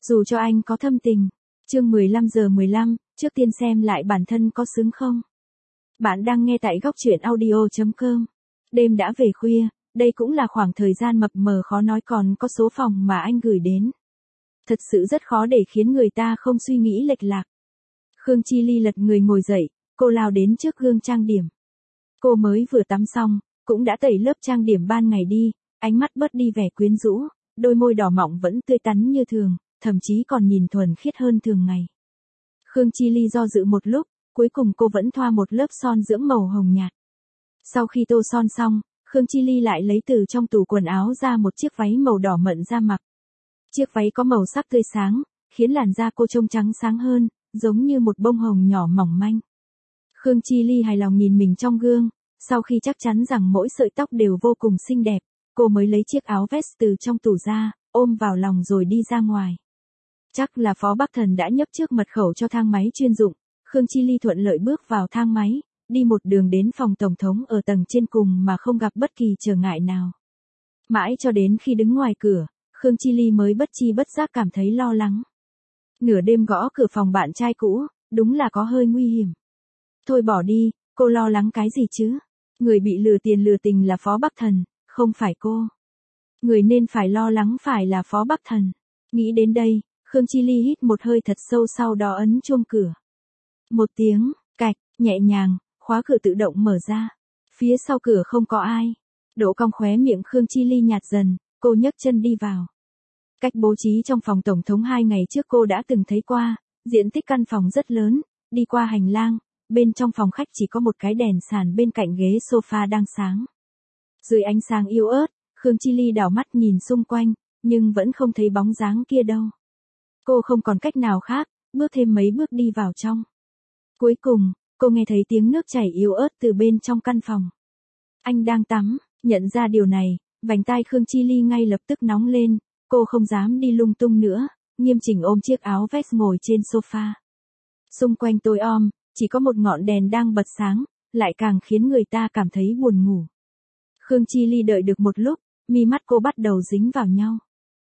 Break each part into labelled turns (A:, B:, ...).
A: Dù cho anh có thâm tình. Chương 15:15, trước tiên xem lại bản thân có xứng không. Bạn đang nghe tại góc truyện audio.com. Đêm đã về khuya, đây cũng là khoảng thời gian mập mờ khó nói còn có số phòng mà anh gửi đến. Thật sự rất khó để khiến người ta không suy nghĩ lệch lạc. Khương Chi Ly lật người ngồi dậy, cô lao đến trước gương trang điểm. Cô mới vừa tắm xong, cũng đã tẩy lớp trang điểm ban ngày đi, ánh mắt bớt đi vẻ quyến rũ, đôi môi đỏ mọng vẫn tươi tắn như thường, thậm chí còn nhìn thuần khiết hơn thường ngày. Khương Chi Ly do dự một lúc, cuối cùng cô vẫn thoa một lớp son dưỡng màu hồng nhạt. Sau khi tô son xong, Khương Chi Ly lại lấy từ trong tủ quần áo ra một chiếc váy màu đỏ mận ra mặc. Chiếc váy có màu sắc tươi sáng, khiến làn da cô trông trắng sáng hơn, giống như một bông hồng nhỏ mỏng manh. Khương Chi Ly hài lòng nhìn mình trong gương, sau khi chắc chắn rằng mỗi sợi tóc đều vô cùng xinh đẹp, cô mới lấy chiếc áo vest từ trong tủ ra, ôm vào lòng rồi đi ra ngoài. Chắc là Phó Bắc Thần đã nhấp trước mật khẩu cho thang máy chuyên dụng, Khương Chi Ly thuận lợi bước vào thang máy, đi một đường đến phòng tổng thống ở tầng trên cùng mà không gặp bất kỳ trở ngại nào. Mãi cho đến khi đứng ngoài cửa, Khương Chi Ly mới bất chi bất giác cảm thấy lo lắng. Nửa đêm gõ cửa phòng bạn trai cũ, đúng là có hơi nguy hiểm. Thôi bỏ đi, cô lo lắng cái gì chứ? Người bị lừa tiền lừa tình là Phó Bắc Thần, không phải cô. Người nên phải lo lắng phải là Phó Bắc Thần. Nghĩ đến đây, Khương Chi Ly hít một hơi thật sâu sau đó ấn chuông cửa. Một tiếng, cạch, nhẹ nhàng, khóa cửa tự động mở ra. Phía sau cửa không có ai. Độ cong khóe miệng Khương Chi Ly nhạt dần, cô nhấc chân đi vào. Cách bố trí trong phòng tổng thống 2 ngày trước cô đã từng thấy qua, diện tích căn phòng rất lớn, đi qua hành lang, bên trong phòng khách chỉ có một cái đèn sàn bên cạnh ghế sofa đang sáng. Dưới ánh sáng yếu ớt, Khương Chi Ly đảo mắt nhìn xung quanh, nhưng vẫn không thấy bóng dáng kia đâu. Cô không còn cách nào khác, bước thêm mấy bước đi vào trong. Cuối cùng, cô nghe thấy tiếng nước chảy yếu ớt từ bên trong căn phòng. Anh đang tắm, nhận ra điều này, vành tai Khương Chi Ly ngay lập tức nóng lên, cô không dám đi lung tung nữa, nghiêm chỉnh ôm chiếc áo vest ngồi trên sofa. Xung quanh tối om, chỉ có một ngọn đèn đang bật sáng, lại càng khiến người ta cảm thấy buồn ngủ. Khương Chi Ly đợi được một lúc, mi mắt cô bắt đầu dính vào nhau.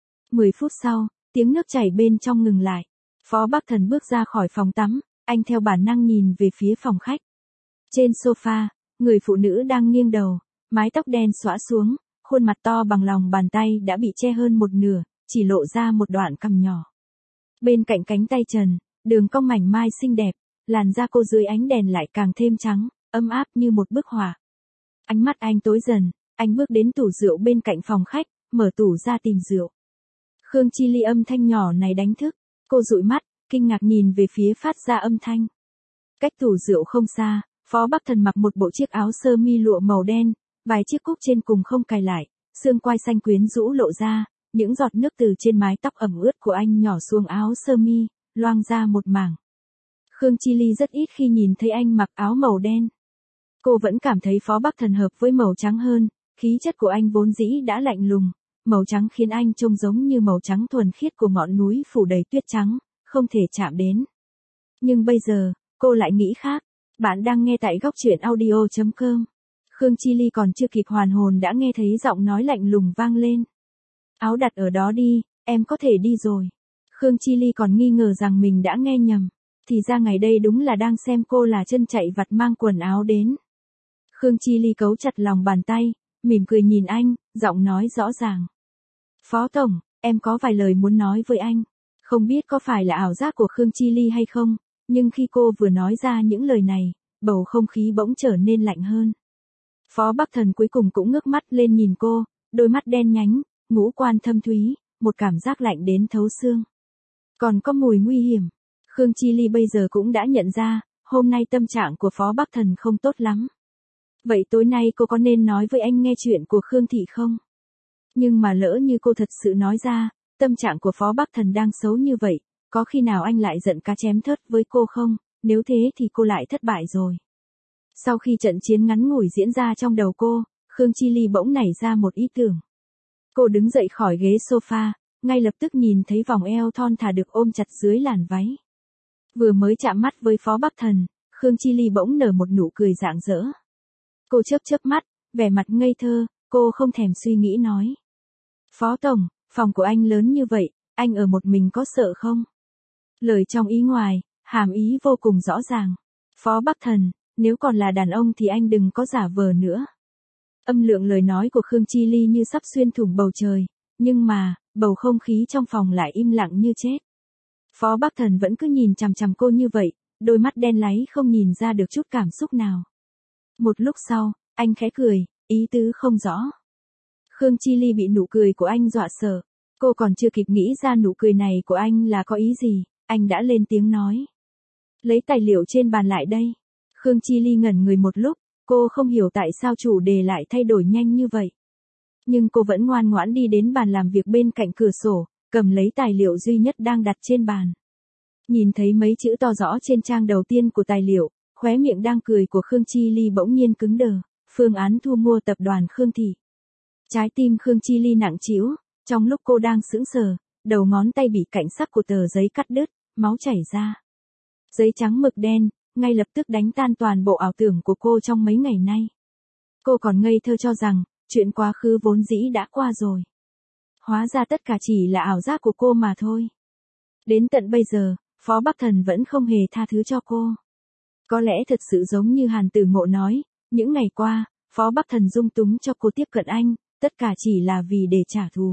A: 10 phút sau, tiếng nước chảy bên trong ngừng lại. Phó Bắc Thần bước ra khỏi phòng tắm, anh theo bản năng nhìn về phía phòng khách. Trên sofa, người phụ nữ đang nghiêng đầu, mái tóc đen xõa xuống, khuôn mặt to bằng lòng bàn tay đã bị che hơn một nửa, chỉ lộ ra một đoạn cằm nhỏ. Bên cạnh cánh tay trần, đường cong mảnh mai xinh đẹp, làn da cô dưới ánh đèn lại càng thêm trắng, ấm áp như một bức họa. Ánh mắt anh tối dần, anh bước đến tủ rượu bên cạnh phòng khách, mở tủ ra tìm rượu. Khương Chi Ly âm thanh nhỏ này đánh thức, cô dụi mắt, kinh ngạc nhìn về phía phát ra âm thanh. Cách tủ rượu không xa, Phó Bắc Thần mặc một bộ chiếc áo sơ mi lụa màu đen, vài chiếc cúc trên cùng không cài lại, xương quai xanh quyến rũ lộ ra, những giọt nước từ trên mái tóc ẩm ướt của anh nhỏ xuống áo sơ mi, loang ra một mảng. Khương Chi Ly rất ít khi nhìn thấy anh mặc áo màu đen. Cô vẫn cảm thấy Phó Bắc Thần hợp với màu trắng hơn, khí chất của anh vốn dĩ đã lạnh lùng, màu trắng khiến anh trông giống như màu trắng thuần khiết của ngọn núi phủ đầy tuyết trắng, không thể chạm đến. Nhưng bây giờ, cô lại nghĩ khác. Bạn đang nghe tại góc truyện audio.com. Khương Chi Ly còn chưa kịp hoàn hồn đã nghe thấy giọng nói lạnh lùng vang lên. Áo đặt ở đó đi, em có thể đi rồi. Khương Chi Ly còn nghi ngờ rằng mình đã nghe nhầm. Thì ra ngày đây đúng là đang xem cô là chân chạy vặt mang quần áo đến. Khương Chi Ly cấu chặt lòng bàn tay, mỉm cười nhìn anh, giọng nói rõ ràng. Phó Tổng, em có vài lời muốn nói với anh. Không biết có phải là ảo giác của Khương Chi Ly hay không, nhưng khi cô vừa nói ra những lời này, bầu không khí bỗng trở nên lạnh hơn. Phó Bắc Thần cuối cùng cũng ngước mắt lên nhìn cô, đôi mắt đen nhánh, ngũ quan thâm thúy, một cảm giác lạnh đến thấu xương. Còn có mùi nguy hiểm. Khương Chi Ly bây giờ cũng đã nhận ra, hôm nay tâm trạng của Phó Bắc Thần không tốt lắm. Vậy tối nay cô có nên nói với anh nghe chuyện của Khương Thị không? Nhưng mà lỡ như cô thật sự nói ra, tâm trạng của Phó Bắc Thần đang xấu như vậy, có khi nào anh lại giận cá chém thớt với cô không? Nếu thế thì cô lại thất bại rồi. Sau khi trận chiến ngắn ngủi diễn ra trong đầu cô, Khương Chi Ly bỗng nảy ra một ý tưởng. Cô đứng dậy khỏi ghế sofa, ngay lập tức nhìn thấy vòng eo thon thả được ôm chặt dưới làn váy. Vừa mới chạm mắt với Phó Bắc Thần, Khương Chi Ly bỗng nở một nụ cười rạng rỡ. Cô chớp chớp mắt, vẻ mặt ngây thơ, cô không thèm suy nghĩ nói. Phó Tổng, phòng của anh lớn như vậy, anh ở một mình có sợ không? Lời trong ý ngoài, hàm ý vô cùng rõ ràng. Phó Bắc Thần, nếu còn là đàn ông thì anh đừng có giả vờ nữa. Âm lượng lời nói của Khương Chi Ly như sắp xuyên thủng bầu trời, nhưng mà, bầu không khí trong phòng lại im lặng như chết. Phó Bắc Thần vẫn cứ nhìn chằm chằm cô như vậy, đôi mắt đen láy không nhìn ra được chút cảm xúc nào. Một lúc sau, anh khẽ cười, ý tứ không rõ. Khương Chi Ly bị nụ cười của anh dọa sợ. Cô còn chưa kịp nghĩ ra nụ cười này của anh là có ý gì, anh đã lên tiếng nói. Lấy tài liệu trên bàn lại đây. Khương Chi Ly ngẩn người một lúc, cô không hiểu tại sao chủ đề lại thay đổi nhanh như vậy. Nhưng cô vẫn ngoan ngoãn đi đến bàn làm việc bên cạnh cửa sổ, cầm lấy tài liệu duy nhất đang đặt trên bàn. Nhìn thấy mấy chữ to rõ trên trang đầu tiên của tài liệu, khóe miệng đang cười của Khương Chi Ly bỗng nhiên cứng đờ, phương án thu mua tập đoàn Khương Thị. Trái tim Khương Chi Ly nặng trĩu, trong lúc cô đang sững sờ, đầu ngón tay bị cạnh sắc của tờ giấy cắt đứt, máu chảy ra. Giấy trắng mực đen, ngay lập tức đánh tan toàn bộ ảo tưởng của cô trong mấy ngày nay. Cô còn ngây thơ cho rằng, chuyện quá khứ vốn dĩ đã qua rồi. Hóa ra tất cả chỉ là ảo giác của cô mà thôi. Đến tận bây giờ, Phó Bắc Thần vẫn không hề tha thứ cho cô. Có lẽ thật sự giống như Hàn Tử Ngộ nói, những ngày qua, Phó Bắc Thần dung túng cho cô tiếp cận anh, tất cả chỉ là vì để trả thù.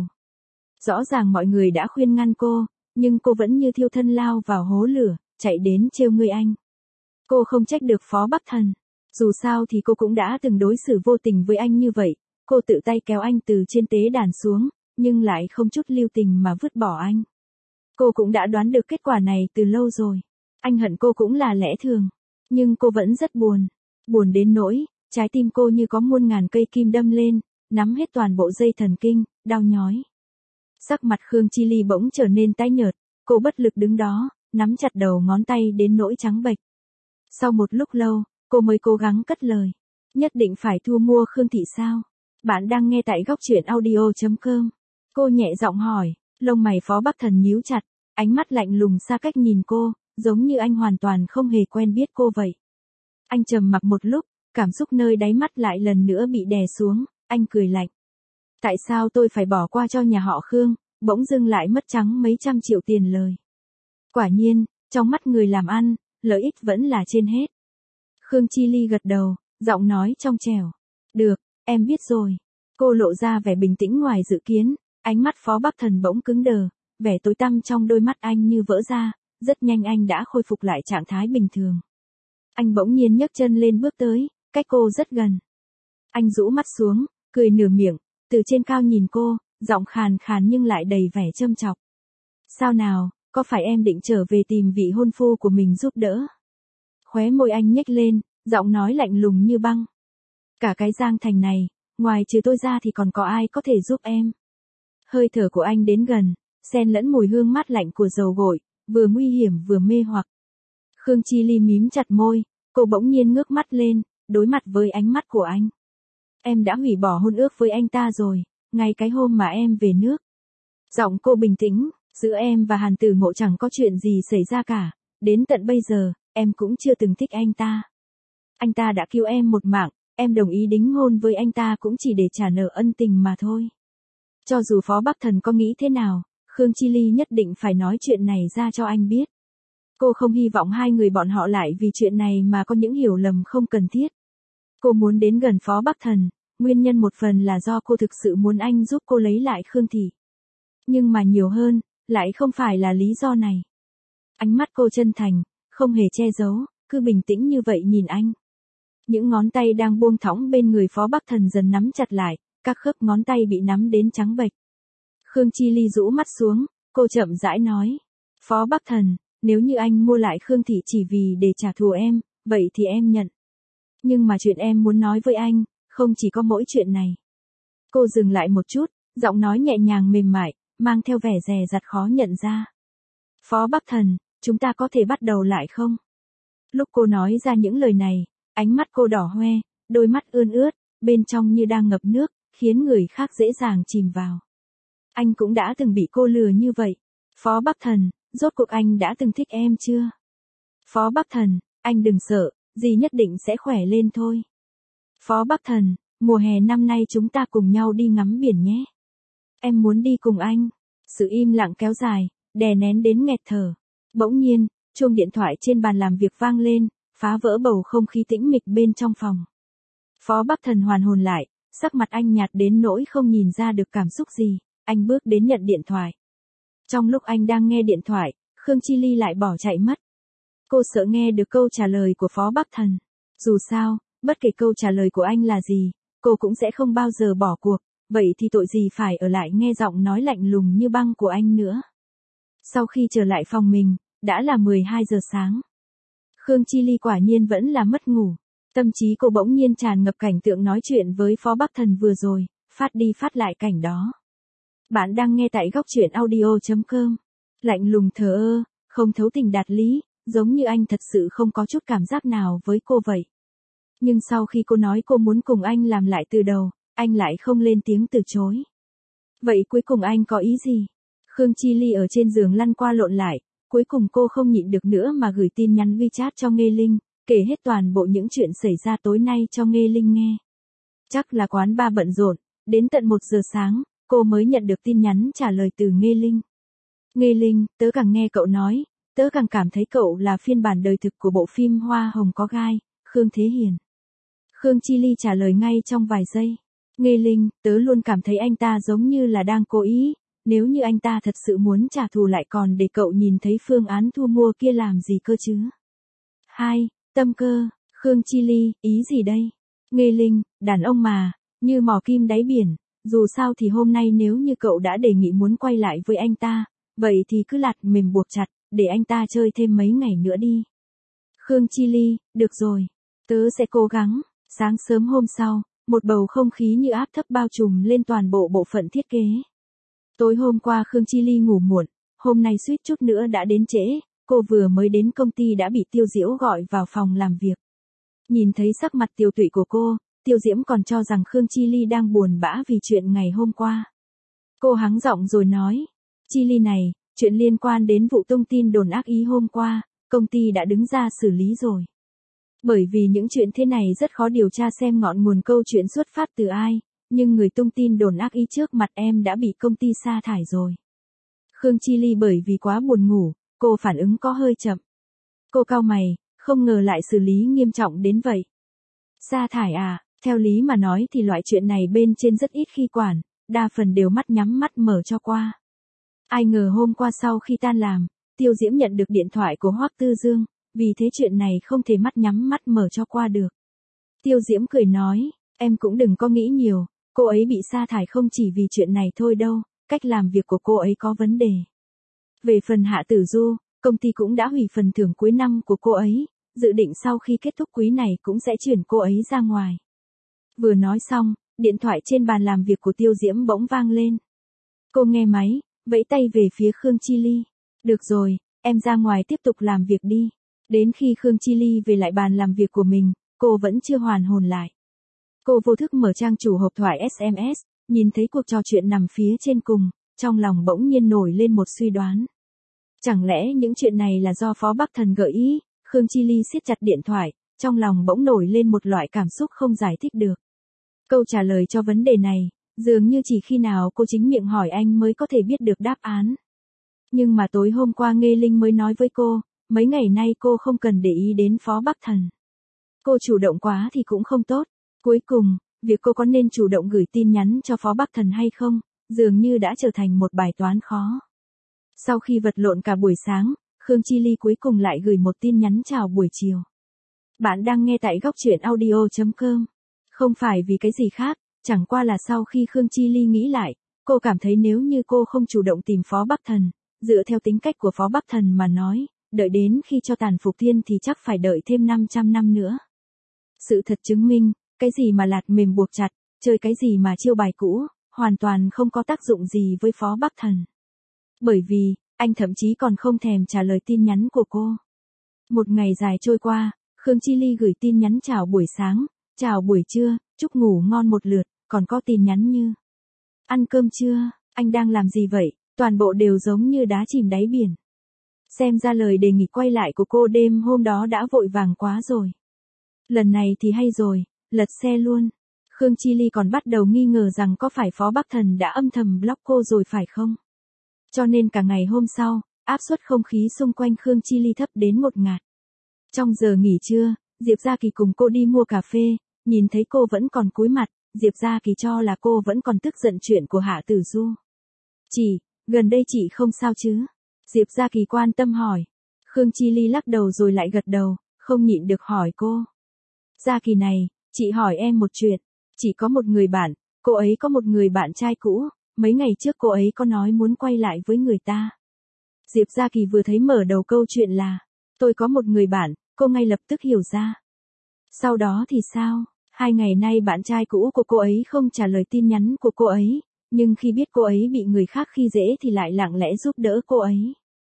A: Rõ ràng mọi người đã khuyên ngăn cô, nhưng cô vẫn như thiêu thân lao vào hố lửa, chạy đến trêu ngươi anh. Cô không trách được Phó Bắc Thần. Dù sao thì cô cũng đã từng đối xử vô tình với anh như vậy. Cô tự tay kéo anh từ trên tế đàn xuống, nhưng lại không chút lưu tình mà vứt bỏ anh. Cô cũng đã đoán được kết quả này từ lâu rồi. Anh hận cô cũng là lẽ thường. Nhưng cô vẫn rất buồn. Buồn đến nỗi, trái tim cô như có muôn ngàn cây kim đâm lên, nắm hết toàn bộ dây thần kinh, đau nhói. Sắc mặt Khương Chi Ly bỗng trở nên tái nhợt, cô bất lực đứng đó, nắm chặt đầu ngón tay đến nỗi trắng bệch. Sau một lúc lâu, cô mới cố gắng cất lời. Nhất định phải thu mua Khương Thị sao? Bạn đang nghe tại góc truyện audio.com. Cô nhẹ giọng hỏi, lông mày Phó Bắc Thần nhíu chặt, ánh mắt lạnh lùng xa cách nhìn cô, giống như anh hoàn toàn không hề quen biết cô vậy. Anh trầm mặc một lúc, cảm xúc nơi đáy mắt lại lần nữa bị đè xuống, anh cười lạnh. Tại sao tôi phải bỏ qua cho nhà họ Khương, bỗng dưng lại mất trắng mấy trăm triệu tiền lời. Quả nhiên, trong mắt người làm ăn, lợi ích vẫn là trên hết. Khương Chi Ly gật đầu, giọng nói trong trẻo. Được, em biết rồi. Cô lộ ra vẻ bình tĩnh ngoài dự kiến, ánh mắt Phó Bắc Thần bỗng cứng đờ, vẻ tối tăm trong đôi mắt anh như vỡ ra, rất nhanh anh đã khôi phục lại trạng thái bình thường. Anh bỗng nhiên nhấc chân lên bước tới, cách cô rất gần. Anh rũ mắt xuống, cười nửa miệng, từ trên cao nhìn cô, giọng khàn khàn nhưng lại đầy vẻ châm chọc. Sao nào, có phải em định trở về tìm vị hôn phu của mình giúp đỡ? Khóe môi anh nhếch lên, giọng nói lạnh lùng như băng. Cả cái Giang Thành này, ngoài trừ tôi ra thì còn có ai có thể giúp em? Hơi thở của anh đến gần, xen lẫn mùi hương mát lạnh của dầu gội, vừa nguy hiểm vừa mê hoặc. Khương Chi Ly mím chặt môi, cô bỗng nhiên ngước mắt lên, đối mặt với ánh mắt của anh. Em đã hủy bỏ hôn ước với anh ta rồi, ngay cái hôm mà em về nước. Giọng cô bình tĩnh, giữa em và Hàn Tử Ngộ chẳng có chuyện gì xảy ra cả, đến tận bây giờ, em cũng chưa từng thích anh ta. Anh ta đã cứu em một mạng, em đồng ý đính hôn với anh ta cũng chỉ để trả nợ ân tình mà thôi. Cho dù Phó Bắc Thần có nghĩ thế nào, Khương Chi Ly nhất định phải nói chuyện này ra cho anh biết. Cô không hy vọng hai người bọn họ lại vì chuyện này mà có những hiểu lầm không cần thiết. Cô muốn đến gần Phó Bắc Thần, nguyên nhân một phần là do cô thực sự muốn anh giúp cô lấy lại Khương Thị. Nhưng mà nhiều hơn, lại không phải là lý do này. Ánh mắt cô chân thành, không hề che giấu, cứ bình tĩnh như vậy nhìn anh. Những ngón tay đang buông thõng bên người Phó Bắc Thần dần nắm chặt lại, các khớp ngón tay bị nắm đến trắng bệch. Khương Chi Ly rũ mắt xuống, cô chậm rãi nói. Phó Bắc Thần, nếu như anh mua lại Khương Thị chỉ vì để trả thù em, vậy thì em nhận. Nhưng mà chuyện em muốn nói với anh, không chỉ có mỗi chuyện này. Cô dừng lại một chút, giọng nói nhẹ nhàng mềm mại, mang theo vẻ dè dặt khó nhận ra. Phó Bắc Thần, chúng ta có thể bắt đầu lại không? Lúc cô nói ra những lời này, ánh mắt cô đỏ hoe, đôi mắt ươn ướt, bên trong như đang ngập nước, khiến người khác dễ dàng chìm vào. Anh cũng đã từng bị cô lừa như vậy. Phó Bắc Thần, rốt cuộc anh đã từng thích em chưa? Phó Bắc Thần, anh đừng sợ, dì nhất định sẽ khỏe lên thôi. Phó Bắc Thần, mùa hè năm nay chúng ta cùng nhau đi ngắm biển nhé. Em muốn đi cùng anh. Sự im lặng kéo dài, đè nén đến nghẹt thở. Bỗng nhiên, chuông điện thoại trên bàn làm việc vang lên, phá vỡ bầu không khí tĩnh mịch bên trong phòng. Phó Bắc Thần hoàn hồn lại, sắc mặt anh nhạt đến nỗi không nhìn ra được cảm xúc gì, anh bước đến nhận điện thoại. Trong lúc anh đang nghe điện thoại, Khương Chi Ly lại bỏ chạy mất. Cô sợ nghe được câu trả lời của Phó Bắc Thần. Dù sao, bất kể câu trả lời của anh là gì, cô cũng sẽ không bao giờ bỏ cuộc, vậy thì tội gì phải ở lại nghe giọng nói lạnh lùng như băng của anh nữa. Sau khi trở lại phòng mình, đã là 12 giờ sáng. Khương Chi Ly quả nhiên vẫn là mất ngủ. Tâm trí cô bỗng nhiên tràn ngập cảnh tượng nói chuyện với Phó Bắc Thần vừa rồi, phát đi phát lại cảnh đó. Bạn đang nghe tại góc truyện audio.com. Lạnh lùng thờ ơ, không thấu tình đạt lý, giống như anh thật sự không có chút cảm giác nào với cô vậy. Nhưng sau khi cô nói cô muốn cùng anh làm lại từ đầu, anh lại không lên tiếng từ chối. Vậy cuối cùng anh có ý gì? Khương Chi Ly ở trên giường lăn qua lộn lại, cuối cùng cô không nhịn được nữa mà gửi tin nhắn WeChat cho Nghê Linh, kể hết toàn bộ những chuyện xảy ra tối nay cho Nghê Linh nghe. Chắc là quán bar bận rộn, đến tận 1 giờ sáng, cô mới nhận được tin nhắn trả lời từ Nghê Linh. Nghê Linh, tớ càng nghe cậu nói, tớ càng cảm thấy cậu là phiên bản đời thực của bộ phim Hoa Hồng Có Gai, Khương Thế Hiền. Khương Chi Ly trả lời ngay trong vài giây. Nghê Linh, tớ luôn cảm thấy anh ta giống như là đang cố ý, nếu như anh ta thật sự muốn trả thù lại còn để cậu nhìn thấy phương án thu mua kia làm gì cơ chứ. 2. Tâm cơ, Khương Chi Ly, ý gì đây? Nghê Linh, đàn ông mà, như mò kim đáy biển, dù sao thì hôm nay nếu như cậu đã đề nghị muốn quay lại với anh ta, vậy thì cứ lạt mềm buộc chặt, để anh ta chơi thêm mấy ngày nữa đi. Khương Chi Ly, được rồi, tớ sẽ cố gắng. Sáng sớm hôm sau, một bầu không khí như áp thấp bao trùm lên toàn bộ bộ phận thiết kế. Tối hôm qua Khương Chi Ly ngủ muộn, hôm nay suýt chút nữa đã đến trễ, cô vừa mới đến công ty đã bị Tiêu Diễm gọi vào phòng làm việc. Nhìn thấy sắc mặt tiều tụy của cô, Tiêu Diễm còn cho rằng Khương Chi Ly đang buồn bã vì chuyện ngày hôm qua. Cô hắng giọng rồi nói, Chi Ly này, chuyện liên quan đến vụ tung tin đồn ác ý hôm qua, công ty đã đứng ra xử lý rồi. Bởi vì những chuyện thế này rất khó điều tra xem ngọn nguồn câu chuyện xuất phát từ ai, nhưng người tung tin đồn ác ý trước mặt em đã bị công ty sa thải rồi. Khương Chi Ly bởi vì quá buồn ngủ, cô phản ứng có hơi chậm. Cô cau mày, không ngờ lại xử lý nghiêm trọng đến vậy. Sa thải à, theo lý mà nói thì loại chuyện này bên trên rất ít khi quản, đa phần đều mắt nhắm mắt mở cho qua. Ai ngờ hôm qua sau khi tan làm, Tiêu Diễm nhận được điện thoại của Hoắc Tư Dương, vì thế chuyện này không thể mắt nhắm mắt mở cho qua được. Tiêu Diễm cười nói, em cũng đừng có nghĩ nhiều, cô ấy bị sa thải không chỉ vì chuyện này thôi đâu, cách làm việc của cô ấy có vấn đề. Về phần Hạ Tử Du, công ty cũng đã hủy phần thưởng cuối năm của cô ấy, dự định sau khi kết thúc quý này cũng sẽ chuyển cô ấy ra ngoài. Vừa nói xong, điện thoại trên bàn làm việc của Tiêu Diễm bỗng vang lên. Cô nghe máy, vẫy tay về phía Khương Chi Ly. Được rồi, em ra ngoài tiếp tục làm việc đi. Đến khi Khương Chi Ly về lại bàn làm việc của mình, cô vẫn chưa hoàn hồn lại. Cô vô thức mở trang chủ hộp thoại SMS, nhìn thấy cuộc trò chuyện nằm phía trên cùng, trong lòng bỗng nhiên nổi lên một suy đoán. Chẳng lẽ những chuyện này là do Phó Bắc Thần gợi ý? Khương Chi Ly siết chặt điện thoại, trong lòng bỗng nổi lên một loại cảm xúc không giải thích được. Câu trả lời cho vấn đề này, dường như chỉ khi nào cô chính miệng hỏi anh mới có thể biết được đáp án. Nhưng mà tối hôm qua Nghê Linh mới nói với cô, mấy ngày nay cô không cần để ý đến Phó Bắc Thần. Cô chủ động quá thì cũng không tốt. Cuối cùng, việc cô có nên chủ động gửi tin nhắn cho Phó Bắc Thần hay không, dường như đã trở thành một bài toán khó. Sau khi vật lộn cả buổi sáng, Khương Chi Ly cuối cùng lại gửi một tin nhắn chào buổi chiều. Bạn đang nghe tại góc truyện audio.com. Không phải vì cái gì khác, chẳng qua là sau khi Khương Chi Ly nghĩ lại, cô cảm thấy nếu như cô không chủ động tìm Phó Bắc Thần, dựa theo tính cách của Phó Bắc Thần mà nói, đợi đến khi cho tàn phục thiên thì chắc phải đợi thêm 500 năm nữa. Sự thật chứng minh, cái gì mà lạt mềm buộc chặt, chơi cái gì mà chiêu bài cũ, hoàn toàn không có tác dụng gì với Phó Bắc Thần. Bởi vì, anh thậm chí còn không thèm trả lời tin nhắn của cô. Một ngày dài trôi qua, Khương Chi Ly gửi tin nhắn chào buổi sáng, chào buổi trưa, chúc ngủ ngon một lượt, còn có tin nhắn như ăn cơm chưa, anh đang làm gì vậy, toàn bộ đều giống như đá chìm đáy biển. Xem ra lời đề nghị quay lại của cô đêm hôm đó đã vội vàng quá rồi. Lần này thì hay rồi, lật xe luôn. Khương Chi Ly còn bắt đầu nghi ngờ rằng có phải Phó Bắc Thần đã âm thầm block cô rồi phải không? Cho nên cả ngày hôm sau, áp suất không khí xung quanh Khương Chi Ly thấp đến 1 ngạt. Trong giờ nghỉ trưa, Diệp Gia Kỳ cùng cô đi mua cà phê, nhìn thấy cô vẫn còn cúi mặt, Diệp Gia Kỳ cho là cô vẫn còn tức giận chuyện của Hạ Tử Du. Chị, gần đây chị không sao chứ? Diệp Gia Kỳ quan tâm hỏi. Khương Chi Ly lắc đầu rồi lại gật đầu, không nhịn được hỏi cô. Gia Kỳ này, chị hỏi em một chuyện. Chị có một người bạn, cô ấy có một người bạn trai cũ, mấy ngày trước cô ấy có nói muốn quay lại với người ta. Diệp Gia Kỳ vừa thấy mở đầu câu chuyện là, tôi có một người bạn, cô ngay lập tức hiểu ra. Sau đó thì sao? 2 ngày nay bạn trai cũ của cô ấy không trả lời tin nhắn của cô ấy, nhưng khi biết cô ấy bị người khác khi dễ thì lại lặng lẽ giúp đỡ cô ấy.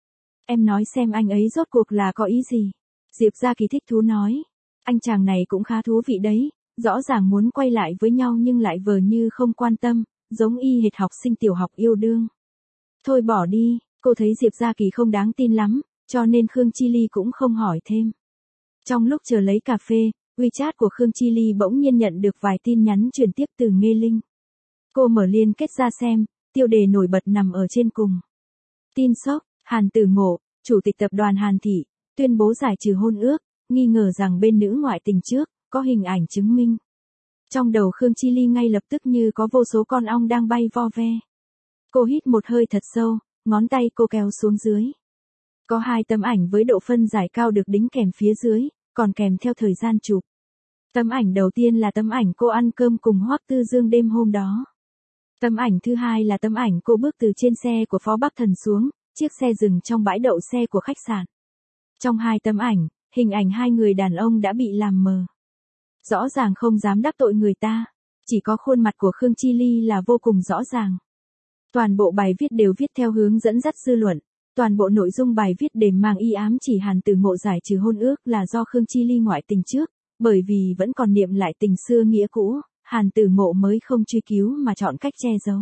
A: Em nói xem anh ấy rốt cuộc là có ý gì? Diệp Gia Kỳ thích thú nói. Anh chàng này cũng khá thú vị đấy, rõ ràng muốn quay lại với nhau nhưng lại vờ như không quan tâm, giống y hệt học sinh tiểu học yêu đương. Thôi bỏ đi, cô thấy Diệp Gia Kỳ không đáng tin lắm, cho nên Khương Chi Ly cũng không hỏi thêm. Trong lúc chờ lấy cà phê, WeChat của Khương Chi Ly bỗng nhiên nhận được vài tin nhắn truyền tiếp từ Nghê Linh. Cô mở liên kết ra xem, tiêu đề nổi bật nằm ở trên cùng. Tin sốc, Hàn Tử Ngộ, chủ tịch tập đoàn Hàn Thị, tuyên bố giải trừ hôn ước, nghi ngờ rằng bên nữ ngoại tình trước, có hình ảnh chứng minh. Trong đầu Khương Chi Ly ngay lập tức như có vô số con ong đang bay vo ve. Cô hít một hơi thật sâu, ngón tay cô kéo xuống dưới. Có 2 tấm ảnh với độ phân giải cao được đính kèm phía dưới, còn kèm theo thời gian chụp. Tấm ảnh đầu tiên là tấm ảnh cô ăn cơm cùng Hoắc Tư Dương đêm hôm đó. Tấm ảnh thứ hai là tấm ảnh cô bước từ trên xe của Phó Bắc Thần xuống, chiếc xe dừng trong bãi đậu xe của khách sạn. Trong 2 tấm ảnh, hình ảnh 2 người đàn ông đã bị làm mờ. Rõ ràng không dám đắc tội người ta, chỉ có khuôn mặt của Khương Chi Ly là vô cùng rõ ràng. Toàn bộ bài viết đều viết theo hướng dẫn dắt dư luận, toàn bộ nội dung bài viết đều mang ý ám chỉ Hàn Tử Ngộ giải trừ hôn ước là do Khương Chi Ly ngoại tình trước, bởi vì vẫn còn niệm lại tình xưa nghĩa cũ, Hàn Tử Ngộ mới không truy cứu mà chọn cách che giấu.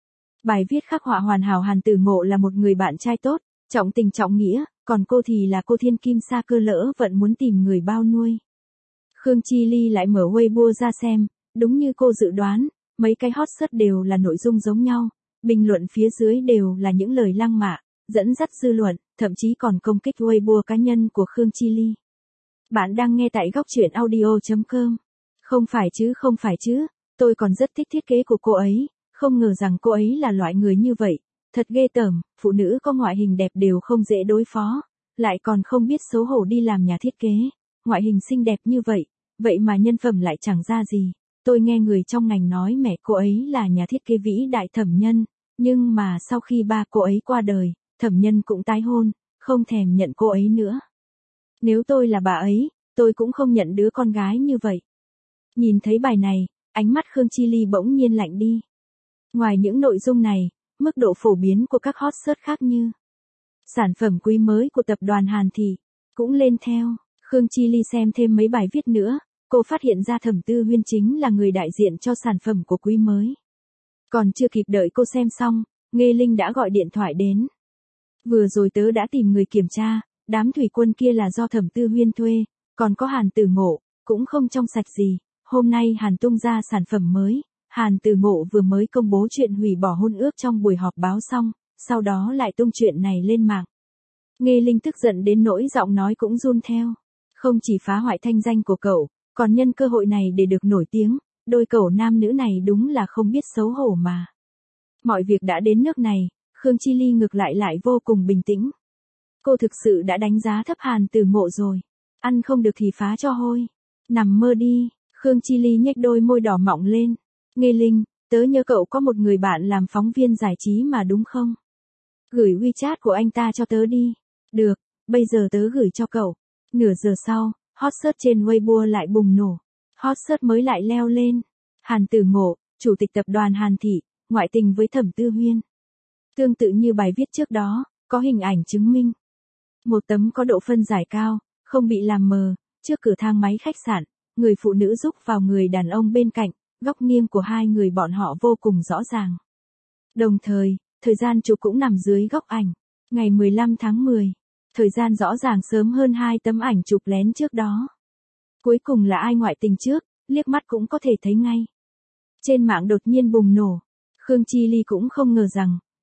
A: Bài viết khắc họa hoàn hảo Hàn Tử Ngộ là một người bạn trai tốt, trọng tình trọng nghĩa, còn cô thì là cô thiên kim sa cơ lỡ vận muốn tìm người bao nuôi. Khương Chi Ly lại mở Weibo ra xem, đúng như cô dự đoán, mấy cái hot search đều là nội dung giống nhau, bình luận phía dưới đều là những lời lăng mạ, dẫn dắt dư luận, thậm chí còn công kích Weibo cá nhân của Khương Chi Ly. Bạn đang nghe tại góc truyện audio.com. Không phải chứ, tôi còn rất thích thiết kế của cô ấy, không ngờ rằng cô ấy là loại người như vậy, thật ghê tởm, phụ nữ có ngoại hình đẹp đều không dễ đối phó, lại còn không biết xấu hổ đi làm nhà thiết kế, ngoại hình xinh đẹp như vậy, vậy mà nhân phẩm lại chẳng ra gì. Tôi nghe người trong ngành nói mẹ cô ấy là nhà thiết kế vĩ đại Thẩm Nhân, nhưng mà sau khi ba cô ấy qua đời, Thẩm Nhân cũng tái hôn, không thèm nhận cô ấy nữa. Nếu tôi là bà ấy, tôi cũng không nhận đứa con gái như vậy. Nhìn thấy bài này, ánh mắt Khương Chi Ly bỗng nhiên lạnh đi. Ngoài những nội dung này, mức độ phổ biến của các hot search khác như sản phẩm quý mới của tập đoàn Hàn Thị cũng lên theo. Khương Chi Ly xem thêm mấy bài viết nữa, cô phát hiện ra Thẩm Tư Huyên chính là người đại diện cho sản phẩm của quý mới. Còn chưa kịp đợi cô xem xong, Nghê Linh đã gọi điện thoại đến. Vừa rồi tớ đã tìm người kiểm tra, đám thủy quân kia là do Thẩm Tư Huyên thuê, còn có Hàn Tử Ngộ, cũng không trong sạch gì. Hôm nay Hàn tung ra sản phẩm mới, Hàn Tử Ngộ vừa mới công bố chuyện hủy bỏ hôn ước trong buổi họp báo xong, sau đó lại tung chuyện này lên mạng. Nghê Linh tức giận đến nỗi giọng nói cũng run theo. Không chỉ phá hoại thanh danh của cậu, còn nhân cơ hội này để được nổi tiếng, đôi cậu nam nữ này đúng là không biết xấu hổ mà. Mọi việc đã đến nước này, Khương Chi Ly ngược lại vô cùng bình tĩnh. Cô thực sự đã đánh giá thấp Hàn Tử Ngộ rồi. Ăn không được thì phá cho hôi. Nằm mơ đi, Khương Chi Ly nhếch đôi môi đỏ mọng lên. Nghê Linh, tớ nhớ cậu có một người bạn làm phóng viên giải trí mà đúng không? Gửi WeChat của anh ta cho tớ đi. Được, bây giờ tớ gửi cho cậu. Nửa giờ sau, hot search trên Weibo lại bùng nổ. Hot search mới lại leo lên. Hàn Tử Ngộ, chủ tịch tập đoàn Hàn Thị, ngoại tình với Thẩm Tư Huyên. Tương tự như bài viết trước đó, có hình ảnh chứng minh. Một tấm có độ phân giải cao, không bị làm mờ, trước cửa thang máy khách sạn, người phụ nữ giúp vào người đàn ông bên cạnh, góc nghiêng của hai người bọn họ vô cùng rõ ràng. Đồng thời, thời gian chụp cũng nằm dưới góc ảnh, ngày 15 tháng 10. Thời gian rõ ràng sớm hơn 2 tấm ảnh chụp lén trước đó. Cuối cùng là ai ngoại tình trước, liếc mắt cũng có thể thấy ngay. Trên mạng đột nhiên bùng nổ. Khương Chi Ly cũng không ngờ rằng,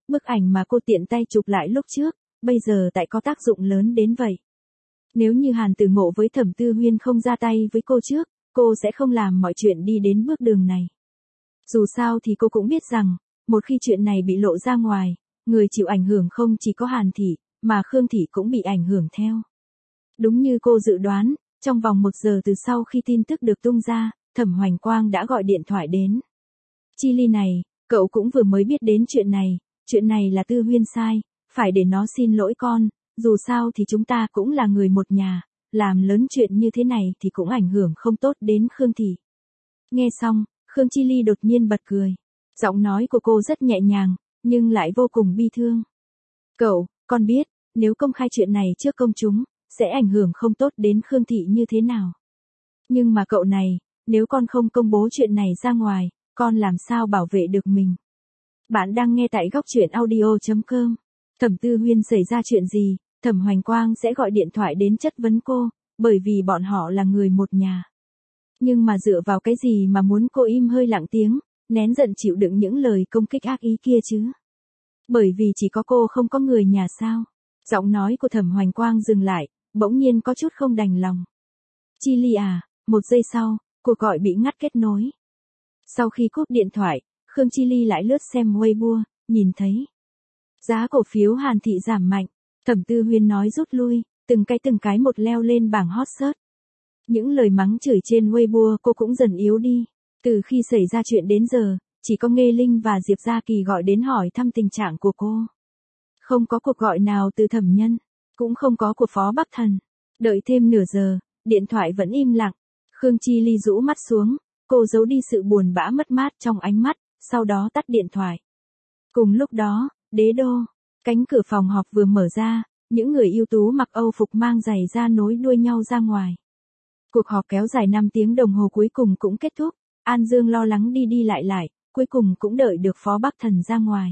A: Bức ảnh mà cô tiện tay chụp lại lúc trước, bây giờ tại có tác dụng lớn đến vậy. Nếu như Hàn Tử Ngộ với Thẩm Tư Huyên không ra tay với cô trước, cô sẽ không làm mọi chuyện đi đến bước đường này. Dù sao thì cô cũng biết rằng, một khi chuyện này bị lộ ra ngoài, người chịu ảnh hưởng không chỉ có Hàn Thị, mà Khương Thị cũng bị ảnh hưởng theo. Đúng như cô dự đoán, trong vòng 1 giờ từ sau khi tin tức được tung ra, Thẩm Hoành Quang đã gọi điện thoại đến. Chi Ly này, cậu cũng vừa mới biết đến chuyện này là Tư Huyên sai, phải để nó xin lỗi con, dù sao thì chúng ta cũng là người một nhà, làm lớn chuyện như thế này thì cũng ảnh hưởng không tốt đến Khương Thị. Nghe xong, Khương Chi Ly đột nhiên bật cười. Giọng nói của cô rất nhẹ nhàng, nhưng lại vô cùng bi thương. Cậu, con biết, nếu công khai chuyện này trước công chúng, sẽ ảnh hưởng không tốt đến Khương Thị như thế nào. Nhưng mà cậu này, nếu con không công bố chuyện này ra ngoài, con làm sao bảo vệ được mình. Bạn đang nghe tại góc truyện audio.com. Thẩm Tư Huyên xảy ra chuyện gì, Thẩm Hoành Quang sẽ gọi điện thoại đến chất vấn cô, bởi vì bọn họ là người một nhà. Nhưng mà dựa vào cái gì mà muốn cô im hơi lặng tiếng, nén giận chịu đựng những lời công kích ác ý kia chứ? Bởi vì chỉ có cô không có người nhà sao? Giọng nói của Thẩm Hoành Quang dừng lại, bỗng nhiên có chút không đành lòng. Chi Ly à, 1 giây sau, cuộc gọi bị ngắt kết nối. Sau khi cúp điện thoại, Khương Chi Ly lại lướt xem Weibo, nhìn thấy giá cổ phiếu Hàn Thị giảm mạnh, Thẩm Tư Huyên nói rút lui, từng cái một leo lên bảng hot search. Những lời mắng chửi trên Weibo cô cũng dần yếu đi, từ khi xảy ra chuyện đến giờ, chỉ có Nghê Linh và Diệp Gia Kỳ gọi đến hỏi thăm tình trạng của cô. Không có cuộc gọi nào từ Thẩm Nhân, cũng không có của Phó Bắc Thần. Đợi thêm nửa giờ, điện thoại vẫn im lặng. Khương Chi Ly rũ mắt xuống, cô giấu đi sự buồn bã mất mát trong ánh mắt, sau đó tắt điện thoại. Cùng lúc đó, Đế Đô, cánh cửa phòng họp vừa mở ra, những người ưu tú mặc Âu phục mang giày da nối đuôi nhau ra ngoài. Cuộc họp kéo dài 5 tiếng đồng hồ cuối cùng cũng kết thúc, An Dương lo lắng đi đi lại, cuối cùng cũng đợi được Phó Bắc Thần ra ngoài.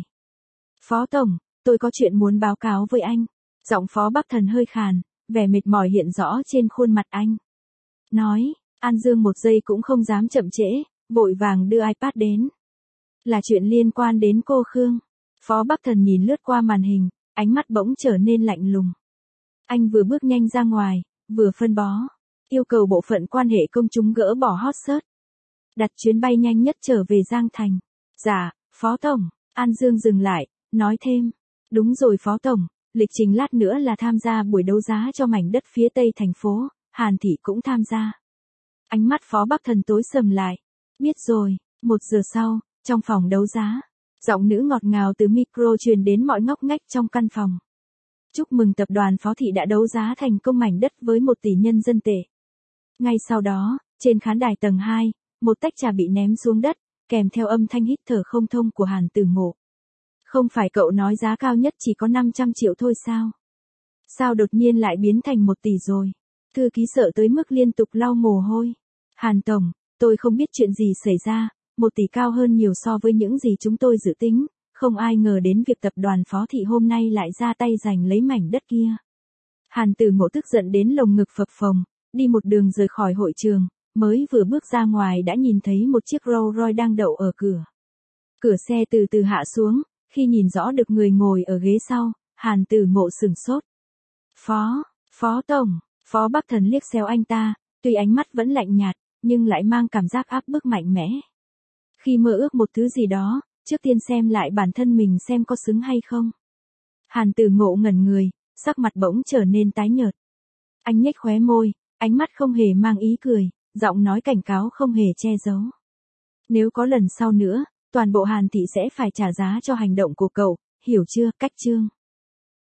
A: Phó Tổng, tôi có chuyện muốn báo cáo với anh. Giọng Phó Bắc Thần hơi khàn, vẻ mệt mỏi hiện rõ trên khuôn mặt anh. Nói, An Dương 1 giây cũng không dám chậm trễ, vội vàng đưa iPad đến. Là chuyện liên quan đến cô Khương. Phó Bắc Thần nhìn lướt qua màn hình, ánh mắt bỗng trở nên lạnh lùng. Anh vừa bước nhanh ra ngoài, vừa phân bó, yêu cầu bộ phận quan hệ công chúng gỡ bỏ hot search. Đặt chuyến bay nhanh nhất trở về Giang Thành. Dạ, Phó Tổng, An Dương dừng lại, nói thêm. Đúng rồi Phó Tổng, lịch trình lát nữa là tham gia buổi đấu giá cho mảnh đất phía tây thành phố, Hàn Thị cũng tham gia. Ánh mắt Phó Bắc Thần tối sầm lại. Biết rồi, 1 giờ sau, trong phòng đấu giá, giọng nữ ngọt ngào từ micro truyền đến mọi ngóc ngách trong căn phòng. Chúc mừng tập đoàn Phó Thị đã đấu giá thành công mảnh đất với 1 tỷ nhân dân tệ. Ngay sau đó, trên khán đài tầng 2, một tách trà bị ném xuống đất, kèm theo âm thanh hít thở không thông của Hàn Tử Ngộ. Không phải cậu nói giá cao nhất chỉ có 500 triệu thôi sao? Sao đột nhiên lại biến thành 1 tỷ rồi? Thư ký sợ tới mức liên tục lau mồ hôi. Hàn Tổng, tôi không biết chuyện gì xảy ra, 1 tỷ cao hơn nhiều so với những gì chúng tôi dự tính, không ai ngờ đến việc tập đoàn Phó Thị hôm nay lại ra tay giành lấy mảnh đất kia. Hàn Tử Ngộ tức giận đến lồng ngực phập phồng, đi một đường rời khỏi hội trường, mới vừa bước ra ngoài đã nhìn thấy một chiếc Rolls Royce đang đậu ở cửa. Cửa xe từ từ hạ xuống, khi nhìn rõ được người ngồi ở ghế sau, Hàn Tử Ngộ sửng sốt. Phó Tổng, Phó Bắc Thần liếc xéo anh ta, tuy ánh mắt vẫn lạnh nhạt, nhưng lại mang cảm giác áp bức mạnh mẽ. Khi mơ ước một thứ gì đó, trước tiên xem lại bản thân mình xem có xứng hay không. Hàn Tử Ngộ ngẩn người, sắc mặt bỗng trở nên tái nhợt. Anh nhếch khóe môi, ánh mắt không hề mang ý cười, giọng nói cảnh cáo không hề che giấu. Nếu có lần sau nữa, toàn bộ Hàn Thị sẽ phải trả giá cho hành động của cậu, hiểu chưa, Cách Trương?